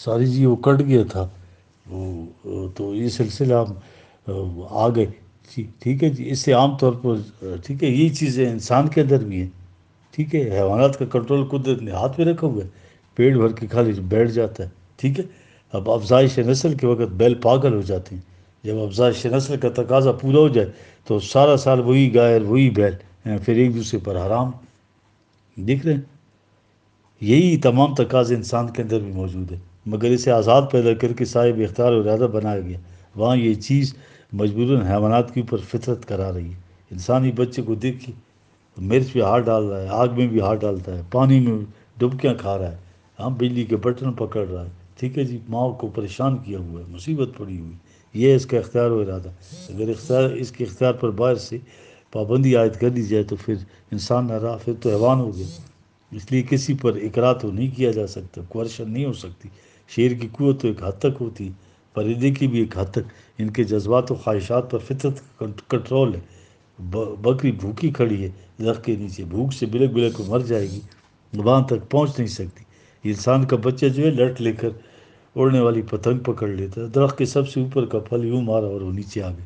ساری جی وہ کٹ گیا تھا وہ تو یہ سلسلہ ہم آ گئے جی ٹھیک ہے جی. اس سے عام طور پر ٹھیک ہے یہی چیزیں انسان کے اندر بھی ہیں. ٹھیک ہے حیوانات کا کنٹرول قدرت نے ہاتھ میں رکھا ہوا ہے. پیٹ بھر کے کھا لیجیے بیٹھ جاتا ہے. ٹھیک ہے. اب افزائش نسل کے وقت بیل پاگل ہو جاتے ہیں. جب افزائش نسل کا تقاضا پورا ہو جائے تو سارا سال وہی گائے اور وہی بیل پھر ایک دوسرے پر حرام. دیکھ رہے ہیں یہی تمام تقاضے انسان کے اندر بھی موجود ہے مگر اسے آزاد پیدا کر کے صاحب اختیار و ارادہ بنایا گیا. وہاں یہ چیز مجبوراً حیوانات کے اوپر فطرت کرا رہی ہے. انسانی بچے کو دیکھیے مرچ پہ ہاتھ ڈال رہا ہے, آگ میں بھی ہاتھ ڈالتا ہے, پانی میں ڈبکیاں کھا رہا ہے, ہاں بجلی کے بٹن پکڑ رہا ہے. ٹھیک ہے جی ماں کو پریشان کیا ہوا ہے, مصیبت پڑی ہوئی. یہ ہے اس کا اختیار و ارادہ. اگر اختیار اس کے اختیار پر باہر سے پابندی عائد کر دی جائے تو پھر انسان نہ رہا پھر تو حیوان ہو گیا. اس لیے کسی پر اقرار تو نہیں کیا جا سکتا, کوارشن نہیں ہو سکتی. شیر کی قوت تو ایک حد تک ہوتی ہے, پرندے کی بھی ایک حد تک. ان کے جذبات و خواہشات پر فطرت کنٹرول ہے. بکری بھوکی کھڑی ہے درخت کے نیچے, بھوک سے بلک بلک کو مر جائے گی, وہاں تک پہنچ نہیں سکتی. انسان کا بچہ جو ہے لٹ لے کر اڑنے والی پتنگ پکڑ لیتا ہے, درخت کے سب سے اوپر کا پھل یوں مارا اور وہ نیچے آ گئی.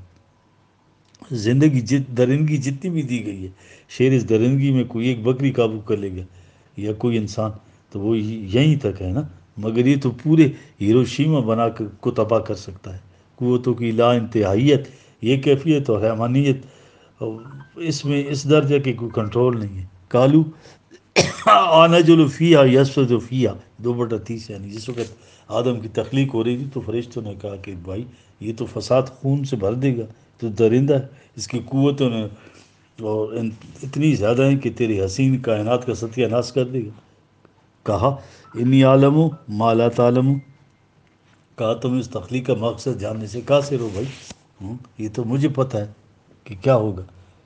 زندگی درندگی جتنی بھی دی گئی ہے, شیر اس درندگی میں کوئی ایک بکری قابو کر لے گا یا کوئی انسان تو وہ یہیں تک ہے نا. مگر یہ تو پورے ہیروشیما بنا کر کو تباہ کر سکتا ہے. قوتوں کی لا انتہائیت, یہ کیفیت اور حیوانیت اس میں اس درجے کے کوئی کنٹرول نہیں ہے. کالو آنا جو فیا یس جو فیا 2/30 یعنی جس وقت آدم کی تخلیق ہو رہی تھی تو فرشتوں نے کہا کہ بھائی یہ تو فساد خون سے بھر دے گا, تو درندہ ہے, اس کی قوتوں نے اور اتنی زیادہ ہیں کہ تیری حسین کائنات کا ستیہ ناش کر دے گا. کہا انی عالم ما لا تعلم, کہا تم اس تخلیق کا مقصد جاننے سے قاصر ہو بھائی. یہ تو مجھے پتہ ہے کہ کیا ہوگا.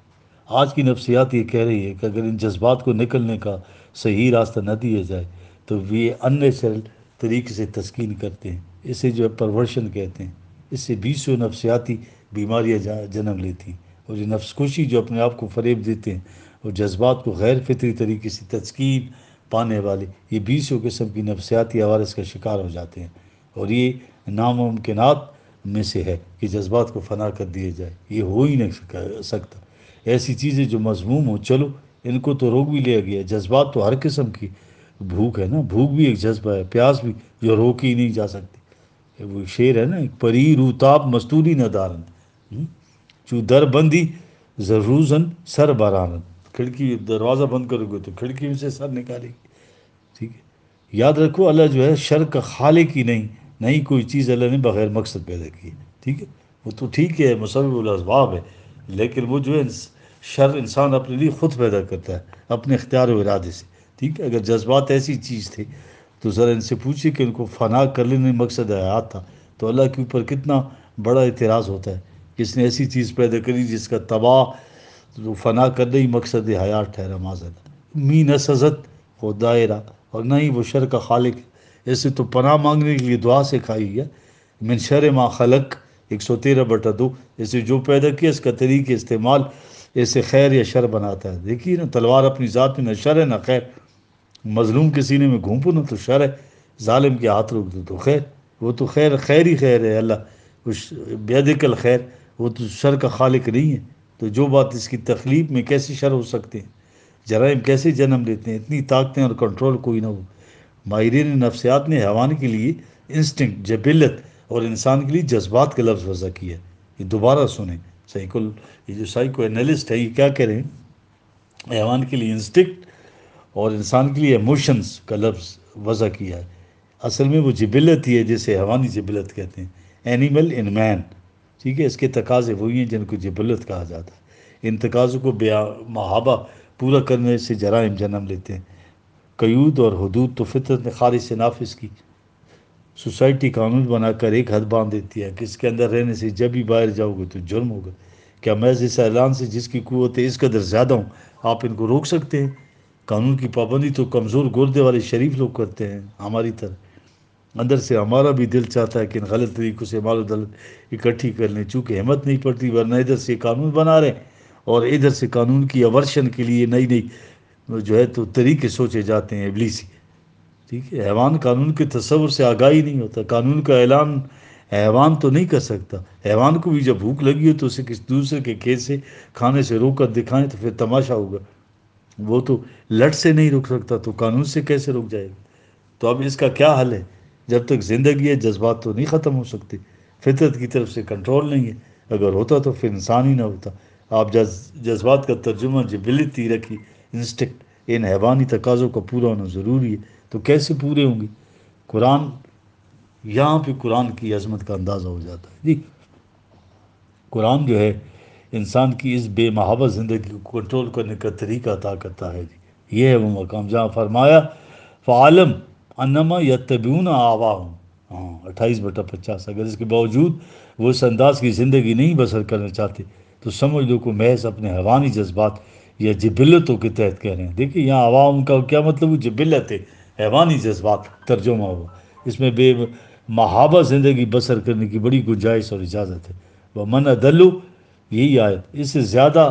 آج کی نفسیات یہ کہہ رہی ہے کہ اگر ان جذبات کو نکلنے کا صحیح راستہ نہ دیا جائے تو یہ ان نیچرل طریقے سے تسکین کرتے ہیں. اسے جو ہے پرورشن کہتے ہیں. اس سے 20 نفسیاتی بیماریاں جنم لیتی ہیں. اور یہ نفس کشی جو اپنے آپ کو فریب دیتے ہیں اور جذبات کو غیر فطری طریقے سے تسکین پانے والے, یہ 20 قسم کی نفسیاتی عوارض کا شکار ہو جاتے ہیں. اور یہ ناممکنات میں سے ہے کہ جذبات کو فنا کر دیا جائے. یہ ہو ہی نہیں سکتا. ایسی چیزیں جو مضموم ہوں چلو ان کو تو روک بھی لیا گیا. جذبات تو ہر قسم کی, بھوک ہے نا, بھوک بھی ایک جذبہ ہے, پیاس بھی جو روک ہی نہیں جا سکتی. وہ شعر ہے نا, پری روتاب مستوری ندارن چو در بندی ضروزن سر بارانن, کھڑکی دروازہ بند کرو گے تو کھڑکی میں سے سر نکالے گی. ٹھیک ہے. یاد رکھو اللہ جو ہے شر کا خالق ہی نہیں کوئی چیز اللہ نے بغیر مقصد پیدا کی ہے. ٹھیک ہے. وہ تو ٹھیک ہے مسبب الاسباب ہے, لیکن وہ جو ہے شر انسان اپنے لیے خود پیدا کرتا ہے اپنے اختیار و ارادے سے. ٹھیک ہے. اگر جذبات ایسی چیز تھے تو ذرا ان سے پوچھیے کہ ان کو فنا کر لینے مقصد حیات تھا تو اللہ کے اوپر کتنا بڑا اعتراض ہوتا ہے کہ اس نے ایسی چیز پیدا کری جس کا تباہ تو فنا کرنا ہی مقصد حیات ٹھہرا. معذرت می نہ سزت ہو دائرہ اور نہ ہی وہ شر کا خالق. ایسے تو پناہ مانگنے کے لیے دعا سکھائی ہے. من شر ما خلق 113/2, اسے جو پیدا کیا اس کا طریقہ استعمال ایسے خیر یا شر بناتا ہے. دیکھیے نا, تلوار اپنی ذات میں نہ شر ہے نہ خیر. مظلوم کے سینے میں گھونپو نا تو شر ہے, ظالم کے ہاتھ روک دو تو خیر. وہ تو خیر ہی خیر ہے. اللہ بیدک الخیر, وہ تو شر کا خالق نہیں ہے. تو جو بات اس کی تخلیق میں کیسے شر ہو سکتے ہیں, جرائم کیسے جنم لیتے ہیں, اتنی طاقتیں اور کنٹرول کوئی نہ ہو. ماہرین نفسیات نے حیوان کے لیے انسٹنکٹ جبلت اور انسان کے لیے جذبات کا لفظ وضع کیا ہے. یہ دوبارہ سنیں, یہ جو سائیکو اینالسٹ ہے یہ کیا کہہ رہے ہیں, حیوان کے لیے انسٹنکٹ اور انسان کے لیے ایموشنز کا لفظ وضع کیا ہے. اصل میں وہ جبلت ہی ہے جسے حیوانی جبلت کہتے ہیں, اینیمل ان مین. ٹھیک ہے. اس کے تقاضے وہی ہیں جن کو جبلت کہا جاتا ہے. ان تقاضوں کو بے محابہ پورا کرنے سے جرائم جنم لیتے ہیں. قیود اور حدود تو فطرت نے خارج سے نافذ کی. سوسائٹی قانون بنا کر ایک حد باندھ دیتی ہے کہ اس کے اندر رہنے سے جب بھی باہر جاؤ گے تو جرم ہوگا. کیا محض اس اعلان سے جس کی قوتیں اس قدر زیادہ ہوں آپ ان کو روک سکتے ہیں؟ قانون کی پابندی تو کمزور گردے والے شریف لوگ کرتے ہیں ہماری طرح. اندر سے ہمارا بھی دل چاہتا ہے کہ ان غلط طریقوں سے مال و دولت اکٹھی کر لیں, چونکہ ہمت نہیں پڑتی, ورنہ ادھر سے قانون بنا رہے ہیں اور ادھر سے قانون کی اورشن کے لیے نئی جو ہے تو طریقے سوچے جاتے ہیں ابلیسی. ٹھیک ہے، حیوان قانون کے تصور سے آگاہی نہیں ہوتا، قانون کا اعلان حیوان تو نہیں کر سکتا۔ حیوان کو بھی جب بھوک لگی ہو تو اسے کسی دوسرے کے کھیت سے کھانے سے روک کر دکھائیں تو پھر تماشا ہوگا۔ وہ تو لٹ سے نہیں رک سکتا تو قانون سے کیسے رک جائے گا؟ تو اب اس کا کیا حل ہے؟ جب تک زندگی ہے جذبات تو نہیں ختم ہو سکتے، فطرت کی طرف سے کنٹرول نہیں ہے، اگر ہوتا تو پھر انسان ہی نہ ہوتا۔ آپ جذبات کا ترجمہ جبلتی رکھی انسٹکٹ، ان حیوانی تقاضوں کا پورا ہونا ضروری ہے، تو کیسے پورے ہوں گے؟ قرآن، یہاں پہ قرآن کی عظمت کا اندازہ ہو جاتا ہے جی۔ قرآن جو ہے انسان کی اس بے محابہ زندگی کو کنٹرول کرنے کا طریقہ عطا کرتا ہے جی۔ یہ ہے وہ مقام جہاں فرمایا فعالم انما یتبعون آواہم، ہاں 28/50۔ اگر اس کے باوجود وہ اس انداز کی زندگی نہیں بسر کرنا چاہتے تو سمجھ لو کہ محض اپنے حیوانی جذبات یا جبلتوں کے تحت کہہ رہے ہیں۔ دیکھیے یہاں عوام کا کیا مطلب؟ وہ جبلت ہے، حیوانی جذبات ترجمہ ہوا، اس میں بے محابہ زندگی بسر کرنے کی بڑی گنجائش اور اجازت ہے۔ وہ من ادلو، یہی آیت، اس سے زیادہ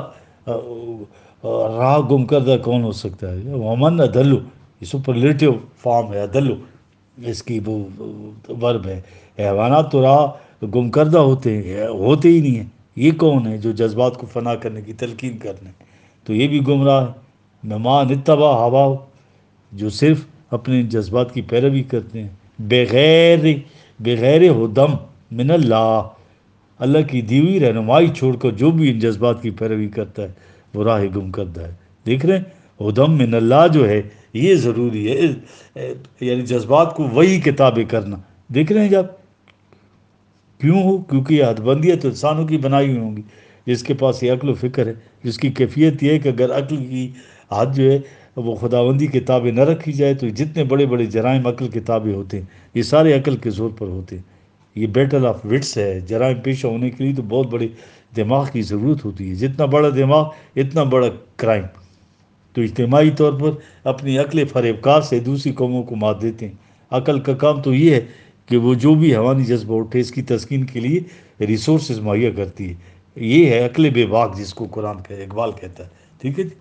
راہ گم کردہ کون ہو سکتا ہے؟ ومن ادلو، یہ سپرلیٹو فارم ہے ادلو، اس کی وہ ورب ہے۔ حیوانات تو راہ گم کردہ ہوتے ہیں، ہوتے ہی نہیں ہیں، یہ کون ہے جو جذبات کو فنا کرنے کی تلقین کرنے؟ تو یہ بھی گمراہ ہے۔ ممان اتبع ہوا، جو صرف اپنے جذبات کی پیروی کرتے ہیں، بغیر بغیر ہدم من اللہ، اللہ کی دی ہوئی رہنمائی چھوڑ کر جو بھی ان جذبات کی پیروی کرتا ہے وہ راہ گم کردہ ہے۔ دیکھ رہے ہیں ہدم من اللہ جو ہے یہ ضروری ہے، یعنی جذبات کو وہی کتابیں کرنا۔ دیکھ رہے ہیں جب کیوں ہو؟ کیونکہ یہ حد بندی ہے تو انسانوں کی بنائی ہوئی ہوں گی، جس کے پاس یہ عقل و فکر ہے، جس کی کیفیت یہ ہے کہ اگر عقل کی حد جو ہے وہ خداوندی کتابیں نہ رکھی جائے تو جتنے بڑے بڑے جرائم عقل کتابیں ہوتے ہیں یہ سارے عقل کے زور پر ہوتے ہیں۔ یہ بیٹل آف وٹس ہے، جرائم پیشہ ہونے کے لیے تو بہت بڑے دماغ کی ضرورت ہوتی ہے، جتنا بڑا دماغ اتنا بڑا کرائم۔ تو اجتماعی طور پر اپنی عقل فریب کار سے دوسری قوموں کو مات دیتے ہیں۔ عقل کا کام تو یہ ہے کہ وہ جو بھی حیوانی جذبہ اٹھے اس کی تسکین کے لیے ریسورسز مہیا کرتی ہے۔ یہ ہے عقل بے باک جس کو قرآن کا اقبال کہتا ہے، ٹھیک ہے جی۔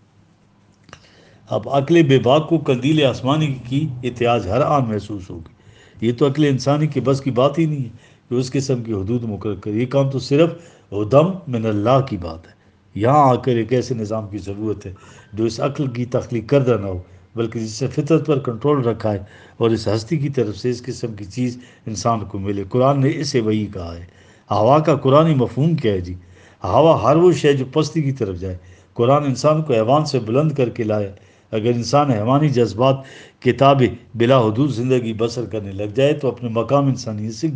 اب عقل بے باک کو قندیل آسمانی کی اتیاج ہر آن محسوس ہوگی۔ یہ تو عقل انسانی کے بس کی بات ہی نہیں ہے کہ اس قسم کی حدود مقرر کرے، یہ کام تو صرف ہدم من اللہ کی بات ہے۔ یہاں آ کر ایک ایسے نظام کی ضرورت ہے جو اس عقل کی تخلیق کردہ نہ ہو بلکہ جس سے فطرت پر کنٹرول رکھا ہے اور اس ہستی کی طرف سے اس قسم کی چیز انسان کو ملے۔ قرآن نے اسے وہی کہا ہے۔ ہوا کا قرآنی مفہوم کیا ہے جی؟ ہوا ہر وہ شے جو پستی کی طرف جائے۔ قرآن انسان کو حیوان سے بلند کر کے لایا۔ اگر انسان حیوانی جذبات کتابیں بلا حدود زندگی بسر کرنے لگ جائے تو اپنے مقام انسانیت سے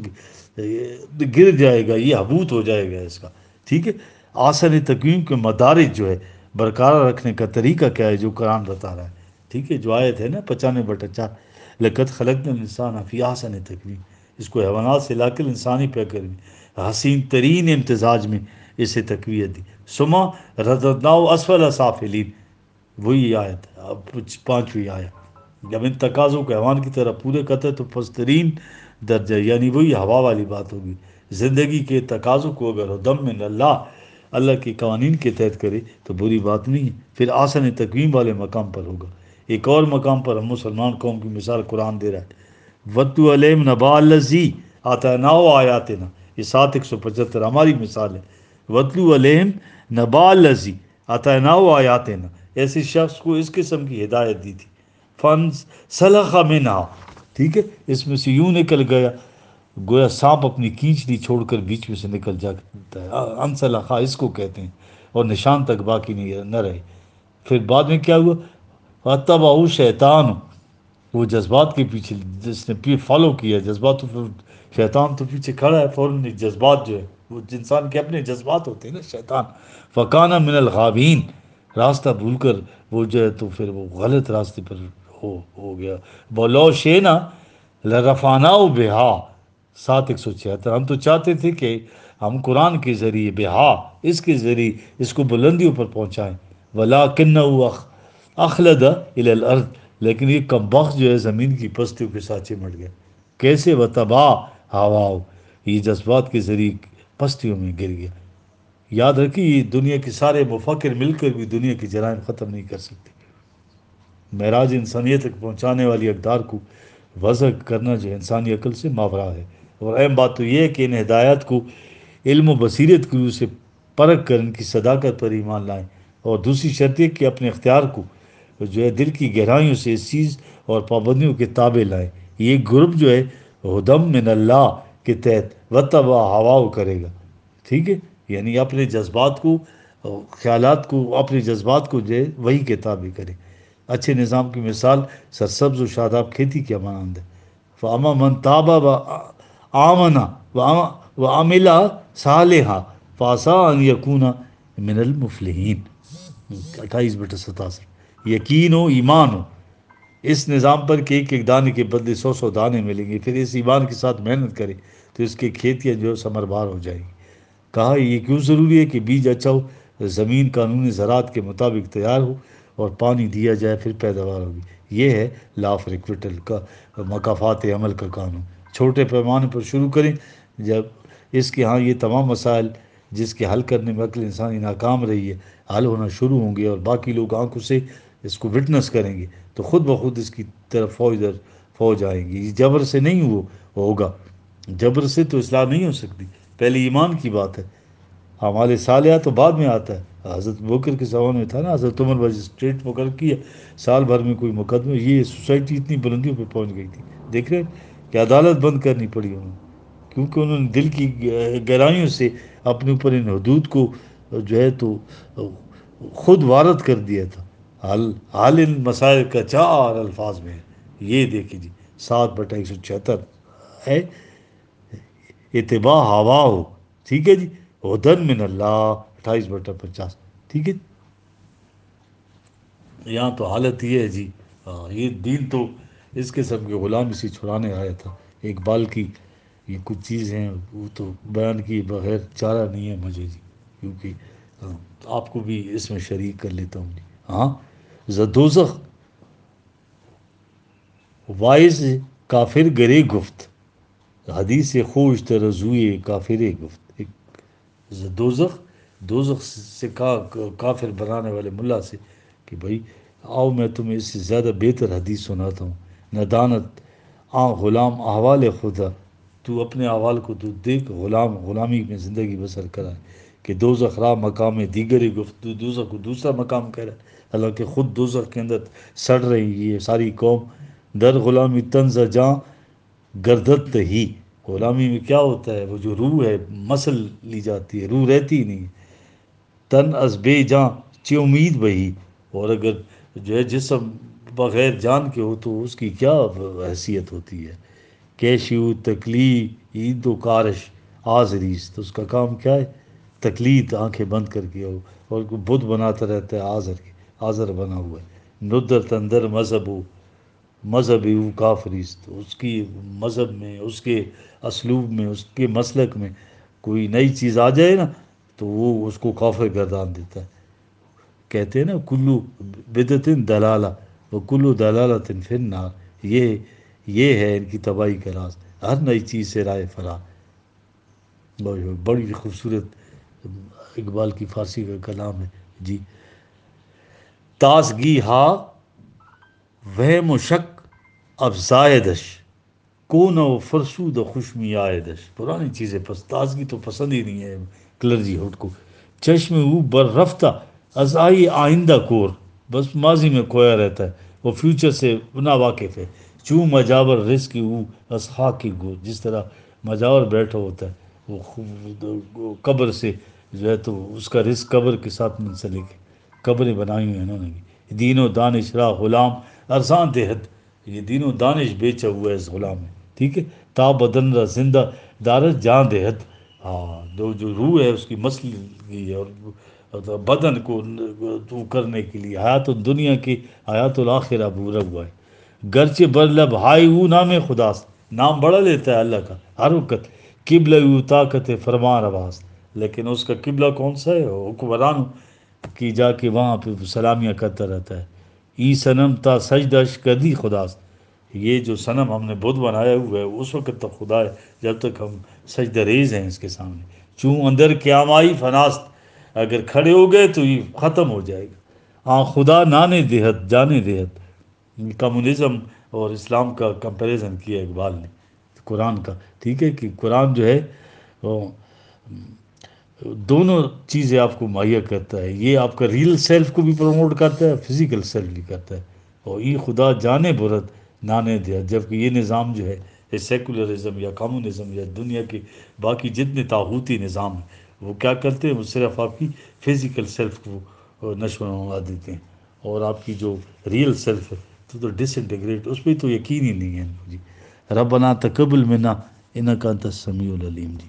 گر جائے گا، یہ حبوط ہو جائے گا اس کا، ٹھیک ہے۔ آسن تقویم کے مدارج جو ہے برقرار رکھنے کا طریقہ کیا ہے جو قرآن بتا رہا ہے، ٹھیک ہے۔ جو آیت ہے نا 95/4، لقد خلقنا الانسان فی احسن تقویم، اس کو حیوانات سے لا کر انسانی پیکر میں حسین ترین امتزاج میں اسے تقویت دی، ثم رددناہ اسفل سافلین، وہی آیت ہے اب 5ویں آیت۔ جب ان تقاضوں کو حیوان کی طرح پورے کرتا ہے تو پسترین درجہ، یعنی وہی ہوا والی بات ہوگی۔ زندگی کے تقاضوں کو اگر دم من اللہ، اللہ کے قوانین کے تحت کرے تو بری بات نہیں ہے، پھر آسن تقویم والے مقام پر ہوگا۔ ایک اور مقام پر ہم مسلمان قوم کی مثال قرآن دے رہا ہے، وَاتْلُ عَلَيْهِمْ نَبَأَ الَّذِي آتَيْنَاهُ آیَاتِنَا، یہ 7:175 ہماری مثال ہے۔ وَاتْلُ عَلَيْهِمْ نَبَأَ الَّذِي آتَيْنَاهُ آیَاتِنَا، ایسے شخص کو اس قسم کی ہدایت دی تھی، فن سلخ منہا، ٹھیک ہے، اس میں سے یوں نکل گیا گویا سانپ اپنی کینچلی چھوڑ کر بیچ میں سے نکل جاتا ہے، انسلخا اس کو کہتے ہیں، اور نشان تک باقی نہیں نہ رہے۔ پھر بعد میں کیا ہوا؟ اتبعوا شیطان، وہ جذبات کے پیچھے جس نے فالو کیا جذبات، تو شیطان تو پیچھے کھڑا ہے فوراً، جذبات جو ہے وہ انسان کے اپنے جذبات ہوتے ہیں نا، شیطان فکان من الغابین، راستہ بھول کر وہ جو ہے تو پھر وہ غلط راستے پر ہو گیا۔ بولو شینا لرفعناہ بہا، 7:176، ہم تو چاہتے تھے کہ ہم قرآن کے ذریعے بہا، اس کے ذریعے اس کو بلندیوں پر پہنچائیں، ولاکنہ اخلد الی الارض، لیکن یہ کم بخت جو ہے زمین کی پستیوں کے ساتھ چمٹ گیا۔ کیسے؟ وتبا ہواؤ، یہ جذبات کے ذریعے پستیوں میں گر گیا۔ یاد رکھیے یہ دنیا کے سارے مفکر مل کر بھی دنیا کے جرائم ختم نہیں کر سکتے۔ معراج انسانیت تک پہنچانے والی اقدار کو وضع کرنا جو انسانی عقل سے ماورا ہے۔ اور اہم بات تو یہ ہے کہ ان ہدایات کو علم و بصیرت کی روح سے پرکھ کر ان کی صداقت پر ایمان لائیں، اور دوسری شرط یہ کہ اپنے اختیار کو جو ہے دل کی گہرائیوں سے اس چیز اور پابندیوں کے تابع لائیں۔ یہ گروپ جو ہے ہدم من اللہ کے تحت وتبع ہوا کرے گا، ٹھیک ہے، یعنی اپنے جذبات کو، خیالات کو، اپنے جذبات کو جو ہے وہی کے تابع کرے۔ اچھے نظام کی مثال سرسبز و شاداب کھیتی کیا مانند ہے۔ فاما من تاب و آمنا و عملا صالحا فاسا ان یکون من المفلحین، 28/87۔ یقین ہو، ایمان ہو اس نظام پر کہ ایک ایک دانے کے بدلے 100 دانے ملیں گے، پھر اس ایمان کے ساتھ محنت کرے تو اس کی کھیتیاں جو ہے ثمر بار ہو جائیں گی۔ کہا یہ کیوں ضروری ہے کہ بیج اچھا ہو، زمین قانون زراعت کے مطابق تیار ہو اور پانی دیا جائے، پھر پیداوار ہوگی۔ یہ ہے لا آف ایکویٹل کا مکافات عمل کا قانون۔ چھوٹے پیمانے پر شروع کریں، جب اس کے ہاں یہ تمام مسائل جس کے حل کرنے میں عقل انسانی ناکام رہی ہے حل ہونا شروع ہوں گے، اور باقی لوگ آنکھوں سے اس کو وٹنس کریں گے، تو خود بخود اس کی طرف فوج آئیں گی۔ یہ جبر سے نہیں ہوگا، جبر سے تو اصلاح نہیں ہو سکتی، پہلے ایمان کی بات ہے۔ ہمارے صالحہ تو بعد میں آتا ہے۔ حضرت بکر کے زمانے میں تھا نا، حضرت عمر مجسٹریٹ مقرر کیا، سال بھر میں کوئی مقدمہ، یہ سوسائٹی اتنی بلندیوں پہ پہنچ گئی تھی، دیکھ رہے ہیں کہ عدالت بند کرنی پڑی انہوں نے، کیونکہ انہوں نے دل کی گہرائیوں سے اپنے اوپر ان حدود کو جو ہے تو خود وارد کر دیا تھا۔ حل ان مسائل کا 4 الفاظ میں ہے، یہ دیکھیں جی، 7/176 ہے، اتباع ہوا ہو، ٹھیک ہے جی، ہدن من اللہ، 28/50، ٹھیک ہے۔ یہاں تو حالت یہ ہے جی، یہ دین تو اس قسم کے غلامی سے چھڑانے آیا تھا۔ اقبال کی یہ کچھ چیزیں ہیں وہ تو بیان کیے بغیر چارہ نہیں ہے مجھے جی، کیونکہ آپ کو بھی اس میں شریک کر لیتا ہوں جی۔ ہاں، زدوزخ وائز کافر گرے گفت، حدیث خوش ترزوئے کافر گفت۔ ایک دوزخ، دوزخ سے کہا کافر بنانے والے ملا سے کہ بھائی آؤ میں تمہیں اس سے زیادہ بہتر حدیث سناتا ہوں۔ ندانت غلام احوال خدا، تو اپنے احوال کو تو دیکھ، غلامی میں زندگی بسر کرا ہے کہ دوزخ را مقام دیگر گفت، تو دوزخ کو دوسرا مقام کہہ رہا ہے، حالانکہ خود دوزخ کے اندر سڑ رہی یہ ساری قوم۔ در غلامی تنز جاں گردت ہی، غلامی میں کیا ہوتا ہے، وہ جو روح ہے مسل لی جاتی ہے، روح رہتی ہی نہیں ہے۔ تن از بے جاں چہ امید بہی، اور اگر جو ہے جسم بغیر جان کے ہو تو اس کی کیا حیثیت ہوتی ہے۔ کیشیو تکلی عید و کارش آزریس، تو اس کا کام کیا ہے، تقلید، آنکھیں بند کر کے ہو، اور بدھ بناتا رہتا ہے آزر کے، آزر بنا ہوا ہے۔ ندر تندر مذہب ہو، مذہب او کافریست، اس کی مذہب میں، اس کے اسلوب میں، اس کے مسلک میں کوئی نئی چیز آ جائے نا تو وہ اس کو کافر گردان دیتا ہے۔ کہتے ہیں نا کلو بدعتن دلالہ و کلو دلالت فی النار، یہ ہے ان کی تباہی کا راز، ہر نئی چیز سے رائے فرار۔ بڑی خوبصورت اقبال کی فارسی کا کلام ہے جی۔ تازگی ہا وہم و شک افزائدش، کون و فرسود و خوشمی آئدش، پرانی چیزیں تازگی تو پسند ہی نہیں ہے کلرجی ہوٹ کو۔ چشم او بر رفتہ از آئی آئندہ کور، بس ماضی میں کھویا رہتا ہے، وہ فیوچر سے نا واقف ہے۔ چوں مجاور رزق او از خاک گور، جس طرح مجاور بیٹھا ہوتا ہے وہ قبر سے جو ہے تو اس کا رزق قبر کے ساتھ منسلک ہے، قبریں بنائی ہوئی ہیں انہوں نے بھی۔ دین و دانش را غلام ارزاں دہد، یہ دین و دانش بیچا ہوا ہے اس غلام میں، ٹھیک ہے۔ تا بدن را زندہ دارت جان دہد، ہاں جو روح ہے اس کی مسل کی اور بدن کو تو کرنے کے لیے حیات دنیا کی حیات الآخرہ بورا ہوا ہے۔ گرچہ بر لب ہائے او نام خدا، نام بڑا لیتا ہے اللہ کا ہر وقت، قبلہ او طاقت فرمان رواز، لیکن اس کا قبلہ کون سا ہے، حکمران کی جا کے وہاں پہ سلامیاں کرتا رہتا ہے۔ ای صنم تا سجدش کدی خداست، یہ جو صنم ہم نے بدھ بنایا ہوا ہے اس وقت تک خدا ہے جب تک ہم سجدہ ریز ہیں اس کے سامنے۔ چوں اندر قیامائی فناست، اگر کھڑے ہو گئے تو یہ ختم ہو جائے گا۔ خدا نانے دہت جانے دہت، کمیونزم اور اسلام کا کمپیریزن کیا اقبال نے قرآن کا، ٹھیک ہے، کہ قرآن جو ہے وہ دونوں چیزیں آپ کو مہیا کرتا ہے، یہ آپ کا ریئل سیلف کو بھی پروموٹ کرتا ہے، فزیکل سیلف بھی کرتا ہے، اور یہ خدا جانے برت نانے دیا، جبکہ یہ نظام جو ہے یہ سیکولرزم یا کمیونزم یا دنیا کے باقی جتنے طاغوتی نظام ہیں وہ کیا کرتے ہیں، وہ صرف آپ کی فزیکل سیلف کو نشو و نما دیتے ہیں، اور آپ کی جو ریئل سیلف ہے تو ڈس انٹیگریٹ، اس پہ تو یقین ہی نہیں ہے جی۔ ربنا تقبل منا انک انت السمیع العلیم جی۔